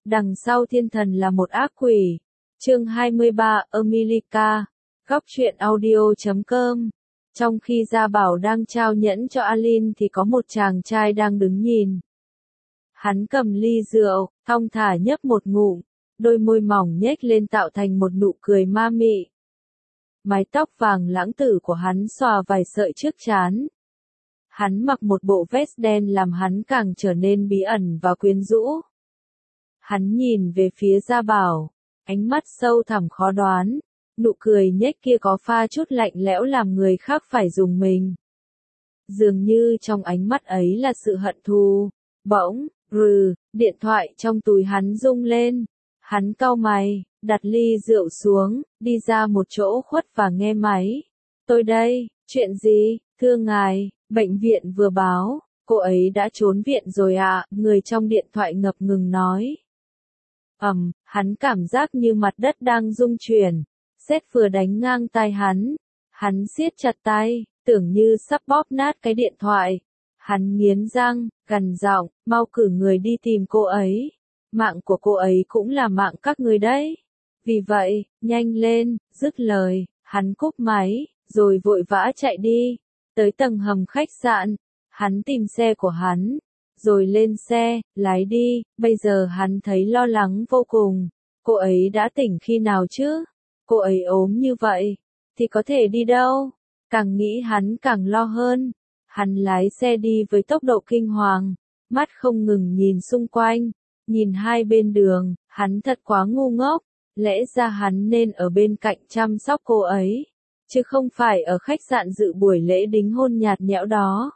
Đằng sau thiên thần là một ác quỷ. Chương 23, Emilica. Góc truyện audio.com. Trong khi Gia Bảo đang trao nhẫn cho Alin thì có một chàng trai đang đứng nhìn. Hắn cầm ly rượu, thong thả nhấp một ngụm, đôi môi mỏng nhếch lên tạo thành một nụ cười ma mị. Mái tóc vàng lãng tử của hắn xòa vài sợi trước trán. Hắn mặc một bộ vest đen làm hắn càng trở nên bí ẩn và quyến rũ. Hắn nhìn về phía Gia Bảo, ánh mắt sâu thẳm khó đoán, nụ cười nhếch kia có pha chút lạnh lẽo làm người khác phải rùng mình. Dường như trong ánh mắt ấy là sự hận thù. Bỗng, điện thoại trong túi hắn rung lên. Hắn cau mày, đặt ly rượu xuống, đi ra một chỗ khuất và nghe máy. Tôi đây, chuyện gì, thưa ngài, bệnh viện vừa báo, cô ấy đã trốn viện rồi ạ, người trong điện thoại ngập ngừng nói. Hắn cảm giác như mặt đất đang rung chuyển, sét vừa đánh ngang tai hắn siết chặt tay, tưởng như sắp bóp nát cái điện thoại. Hắn nghiến răng, gằn giọng, mau cử người đi tìm cô ấy. Mạng của cô ấy cũng là mạng các người đấy. Vì vậy, nhanh lên, dứt lời, hắn cúp máy, rồi vội vã chạy đi. Tới tầng hầm khách sạn, hắn tìm xe của hắn, rồi lên xe, lái đi. Bây giờ hắn thấy lo lắng vô cùng. Cô ấy đã tỉnh khi nào chứ? Cô ấy ốm như vậy, thì có thể đi đâu? Càng nghĩ hắn càng lo hơn. Hắn lái xe đi với tốc độ kinh hoàng, mắt không ngừng nhìn xung quanh, nhìn hai bên đường, hắn thật quá ngu ngốc, lẽ ra hắn nên ở bên cạnh chăm sóc cô ấy, chứ không phải ở khách sạn dự buổi lễ đính hôn nhạt nhẽo đó.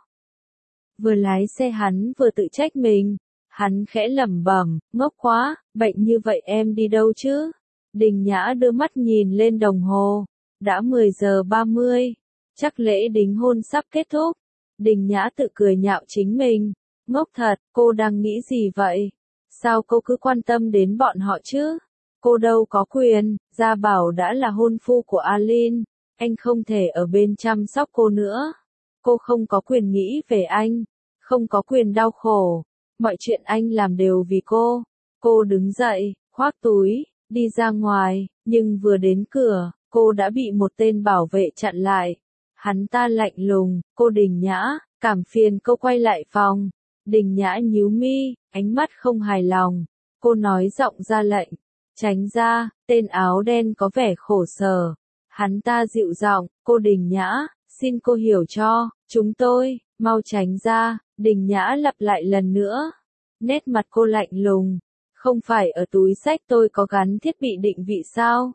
Vừa lái xe hắn vừa tự trách mình, hắn khẽ lẩm bẩm, ngốc quá, bệnh như vậy em đi đâu chứ? Đình Nhã đưa mắt nhìn lên đồng hồ, đã 10 giờ 30, chắc lễ đính hôn sắp kết thúc. Đình Nhã tự cười nhạo chính mình, ngốc thật, cô đang nghĩ gì vậy? Sao cô cứ quan tâm đến bọn họ chứ? Cô đâu có quyền, Gia Bảo đã là hôn phu của Alin, anh không thể ở bên chăm sóc cô nữa. Cô không có quyền nghĩ về anh, không có quyền đau khổ, mọi chuyện anh làm đều vì cô. Cô đứng dậy, khoác túi, đi ra ngoài, nhưng vừa đến cửa, cô đã bị một tên bảo vệ chặn lại. Hắn ta lạnh lùng, cô Đình Nhã, cảm phiền cô quay lại phòng. Đình Nhã nhíu mi, ánh mắt không hài lòng. Cô nói giọng ra lệnh, tránh ra. Tên áo đen có vẻ khổ sở. Hắn ta dịu giọng, cô Đình Nhã, xin cô hiểu cho, chúng tôi, mau tránh ra. Đình Nhã lặp lại lần nữa. Nét mặt cô lạnh lùng, không phải ở túi xách tôi có gắn thiết bị định vị sao?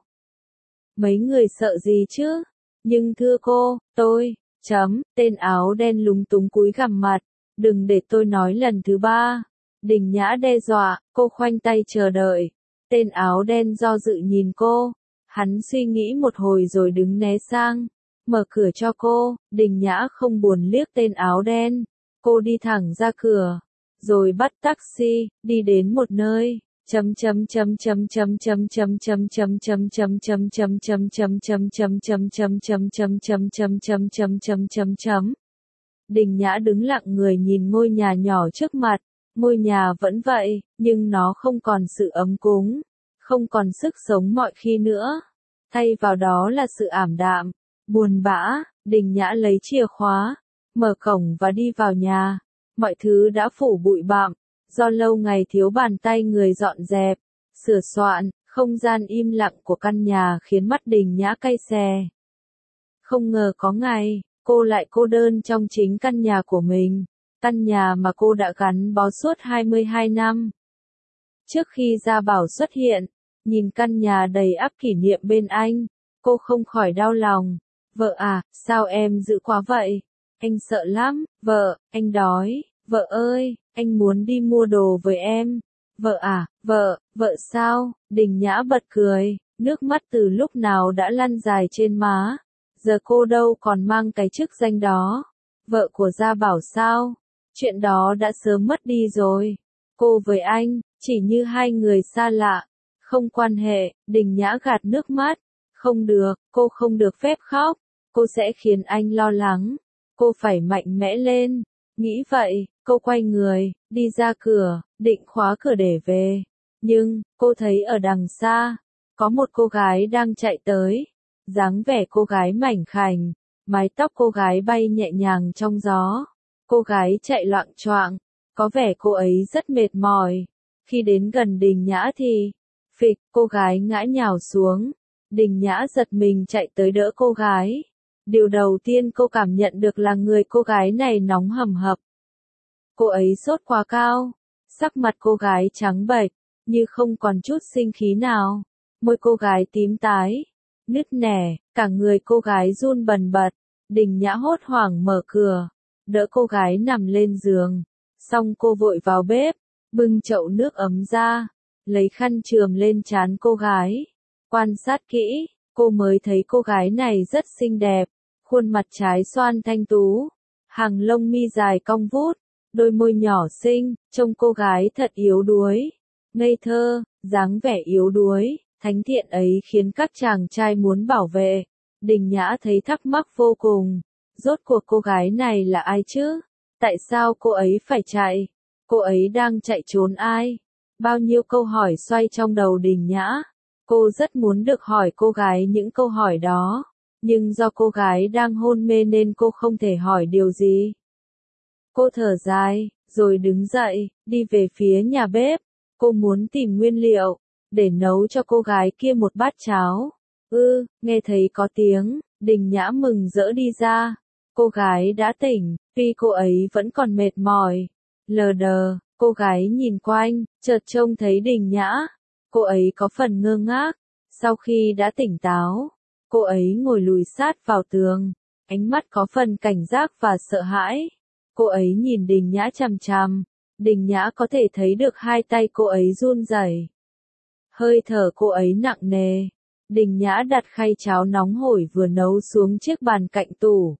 Mấy người sợ gì chứ? Nhưng thưa cô, tên áo đen lúng túng cúi gằm mặt, đừng để tôi nói lần thứ ba. Đình Nhã đe dọa, cô khoanh tay chờ đợi. Tên áo đen do dự nhìn cô, hắn suy nghĩ một hồi rồi đứng né sang, mở cửa cho cô. Đình Nhã không buồn liếc tên áo đen, cô đi thẳng ra cửa, rồi bắt taxi, đi đến một nơi. Đình Nhã đứng lặng người nhìn ngôi nhà nhỏ trước mặt, ngôi nhà vẫn vậy, nhưng nó không còn sự ấm cúng, không còn sức sống mọi khi nữa, thay vào đó là sự ảm đạm, buồn bã. Đình Nhã lấy chìa khóa, mở cổng và đi vào nhà, mọi thứ đã phủ bụi bặm, do lâu ngày thiếu bàn tay người dọn dẹp, sửa soạn. Không gian im lặng của căn nhà khiến mắt Đình Nhã cay xè. Không ngờ có ngày, cô lại cô đơn trong chính căn nhà của mình, căn nhà mà cô đã gắn bó suốt 22 năm. Trước khi Gia Bảo xuất hiện, nhìn căn nhà đầy ắp kỷ niệm bên anh, cô không khỏi đau lòng. Vợ à, sao em dữ quá vậy? Anh sợ lắm, vợ, anh đói, vợ ơi, anh muốn đi mua đồ với em. Vợ à, vợ sao? Đình Nhã bật cười, nước mắt từ lúc nào đã lăn dài trên má. Giờ cô đâu còn mang cái chức danh đó. Vợ của Gia Bảo sao? Chuyện đó đã sớm mất đi rồi. Cô với anh, chỉ như hai người xa lạ, không quan hệ. Đình Nhã gạt nước mắt. Không được, cô không được phép khóc. Cô sẽ khiến anh lo lắng. Cô phải mạnh mẽ lên. Nghĩ vậy, cô quay người, đi ra cửa, định khóa cửa để về. Nhưng, cô thấy ở đằng xa, có một cô gái đang chạy tới. Dáng vẻ cô gái mảnh khảnh, mái tóc cô gái bay nhẹ nhàng trong gió. Cô gái chạy loạng choạng, có vẻ cô ấy rất mệt mỏi. Khi đến gần Đình Nhã thì, phịch, cô gái ngã nhào xuống. Đình Nhã giật mình chạy tới đỡ cô gái. Điều đầu tiên cô cảm nhận được là người cô gái này nóng hầm hập. Cô ấy sốt quá cao, sắc mặt cô gái trắng bệch, như không còn chút sinh khí nào. Môi cô gái tím tái, nứt nẻ, cả người cô gái run bần bật. Đình Nhã hốt hoảng mở cửa, đỡ cô gái nằm lên giường. Xong cô vội vào bếp, bưng chậu nước ấm ra, lấy khăn chườm lên trán cô gái. Quan sát kỹ, cô mới thấy cô gái này rất xinh đẹp, khuôn mặt trái xoan thanh tú, hàng lông mi dài cong vút, đôi môi nhỏ xinh, trông cô gái thật yếu đuối, ngây thơ, dáng vẻ yếu đuối, thánh thiện ấy khiến các chàng trai muốn bảo vệ. Đình Nhã thấy thắc mắc vô cùng, rốt cuộc cô gái này là ai chứ? Tại sao cô ấy phải chạy? Cô ấy đang chạy trốn ai? Bao nhiêu câu hỏi xoay trong đầu Đình Nhã. Cô rất muốn được hỏi cô gái những câu hỏi đó, nhưng do cô gái đang hôn mê nên cô không thể hỏi điều gì. Cô thở dài, rồi đứng dậy, đi về phía nhà bếp. Cô muốn tìm nguyên liệu, để nấu cho cô gái kia một bát cháo. Nghe thấy có tiếng, Đình Nhã mừng rỡ đi ra. Cô gái đã tỉnh, tuy cô ấy vẫn còn mệt mỏi. Lờ đờ, cô gái nhìn quanh, chợt trông thấy Đình Nhã. Cô ấy có phần ngơ ngác. Sau khi đã tỉnh táo, cô ấy ngồi lùi sát vào tường, ánh mắt có phần cảnh giác và sợ hãi. Cô ấy nhìn Đình Nhã chằm chằm. Đình Nhã có thể thấy được hai tay cô ấy run rẩy. Hơi thở cô ấy nặng nề. Đình Nhã đặt khay cháo nóng hổi vừa nấu xuống chiếc bàn cạnh tủ.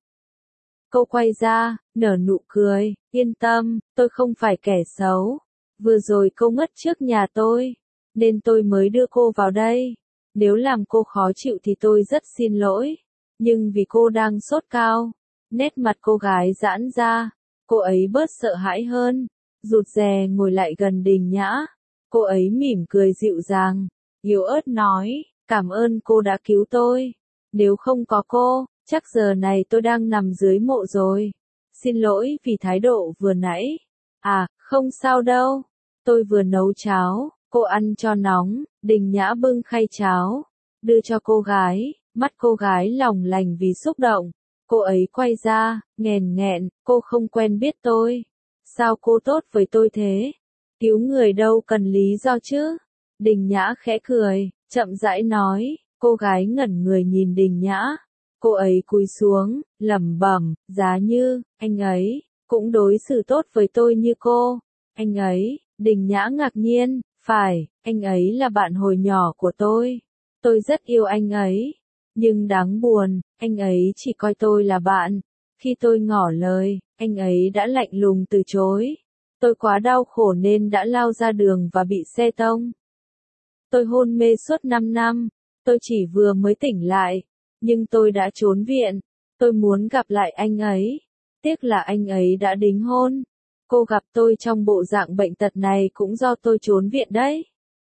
Cô quay ra, nở nụ cười, yên tâm, tôi không phải kẻ xấu. Vừa rồi cô ngất trước nhà tôi, nên tôi mới đưa cô vào đây. Nếu làm cô khó chịu thì tôi rất xin lỗi. Nhưng vì cô đang sốt cao, nét mặt cô gái giãn ra, cô ấy bớt sợ hãi hơn, rụt rè ngồi lại gần Đình Nhã. Cô ấy mỉm cười dịu dàng, yếu ớt nói, cảm ơn cô đã cứu tôi. Nếu không có cô, chắc giờ này tôi đang nằm dưới mộ rồi. Xin lỗi vì thái độ vừa nãy. À, không sao đâu. Tôi vừa nấu cháo, cô ăn cho nóng. Đình Nhã bưng khay cháo, đưa cho cô gái, mắt cô gái lỏng lành vì xúc động. Cô ấy quay ra, nghẹn nghẹn, cô không quen biết tôi. Sao cô tốt với tôi thế? Cứu người đâu cần lý do chứ? Đình Nhã khẽ cười, chậm rãi nói. Cô gái ngẩn người nhìn Đình Nhã. Cô ấy cúi xuống, lẩm bẩm, giá như, anh ấy, cũng đối xử tốt với tôi như cô. Anh ấy, Đình Nhã ngạc nhiên, phải, anh ấy là bạn hồi nhỏ của tôi. Tôi rất yêu anh ấy. Nhưng đáng buồn, anh ấy chỉ coi tôi là bạn. Khi tôi ngỏ lời, anh ấy đã lạnh lùng từ chối. Tôi quá đau khổ nên đã lao ra đường và bị xe tông. Tôi hôn mê suốt 5 năm. Tôi chỉ vừa mới tỉnh lại. Nhưng tôi đã trốn viện. Tôi muốn gặp lại anh ấy. Tiếc là anh ấy đã đính hôn. Cô gặp tôi trong bộ dạng bệnh tật này cũng do tôi trốn viện đấy.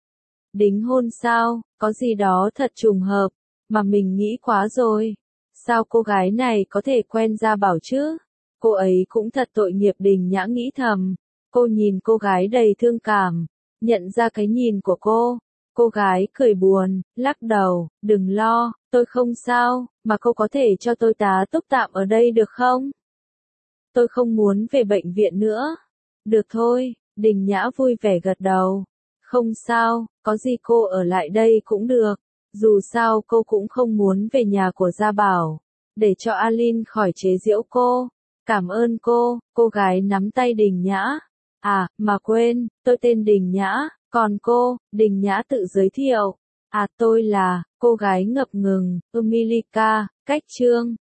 Đính hôn sao, có gì đó thật trùng hợp, mà mình nghĩ quá rồi. Sao cô gái này có thể quen Gia Bảo chứ? Cô ấy cũng thật tội nghiệp, Đình Nhã nghĩ thầm. Cô nhìn cô gái đầy thương cảm, nhận ra cái nhìn của cô. Cô gái cười buồn, lắc đầu, đừng lo, tôi không sao, mà cô có thể cho tôi tá túc tạm ở đây được không? Tôi không muốn về bệnh viện nữa. Được thôi, Đình Nhã vui vẻ gật đầu. Không sao, có gì cô ở lại đây cũng được. Dù sao cô cũng không muốn về nhà của Gia Bảo. Để cho Alin khỏi chế giễu cô. Cảm ơn cô gái nắm tay Đình Nhã. À, mà quên, tôi tên Đình Nhã, còn cô, Đình Nhã tự giới thiệu. À, tôi là, cô gái ngập ngừng, Emilika, cách chương.